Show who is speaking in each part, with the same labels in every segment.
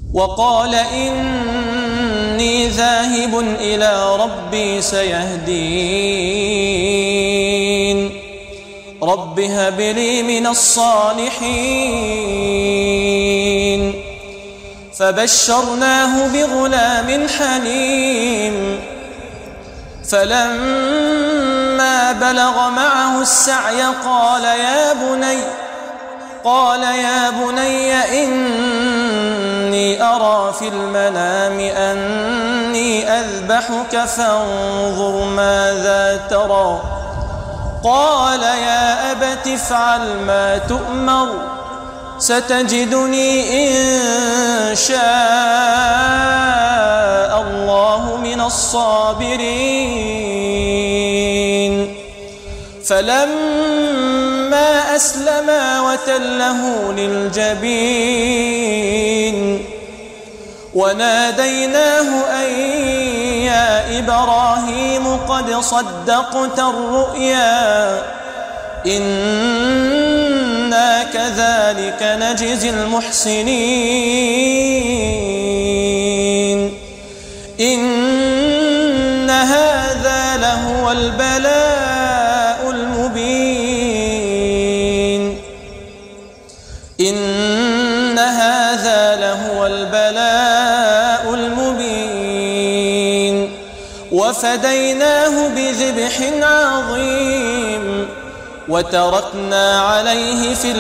Speaker 1: وقال إني ذاهب إلى ربي سيهدين رب هب لي من الصالحين فبشرناه بغلام حليم فلما بلغ معه السعي قال يا بني إني أرى في المنام أني أذبحك فانظر ماذا ترى قال يا أبت افعل ما تؤمر ستجدني إن شاء الله من الصابرين فلما أسلما وتله للجبين وناديناه أن يا إبراهيم قد صدقت الرؤيا إنا كذلك نجزي المحسنين إن هذا لهو البلاء المبين إن هذا لهو البلاء المبين وفديناه بذبح عظيم وتركنا عليه في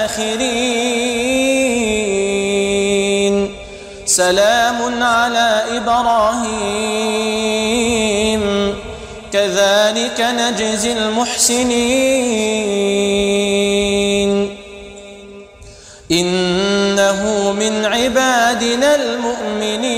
Speaker 1: الآخرين سلام على إبراهيم كذلك نجزي المحسنين إنه من عبادنا المؤمنين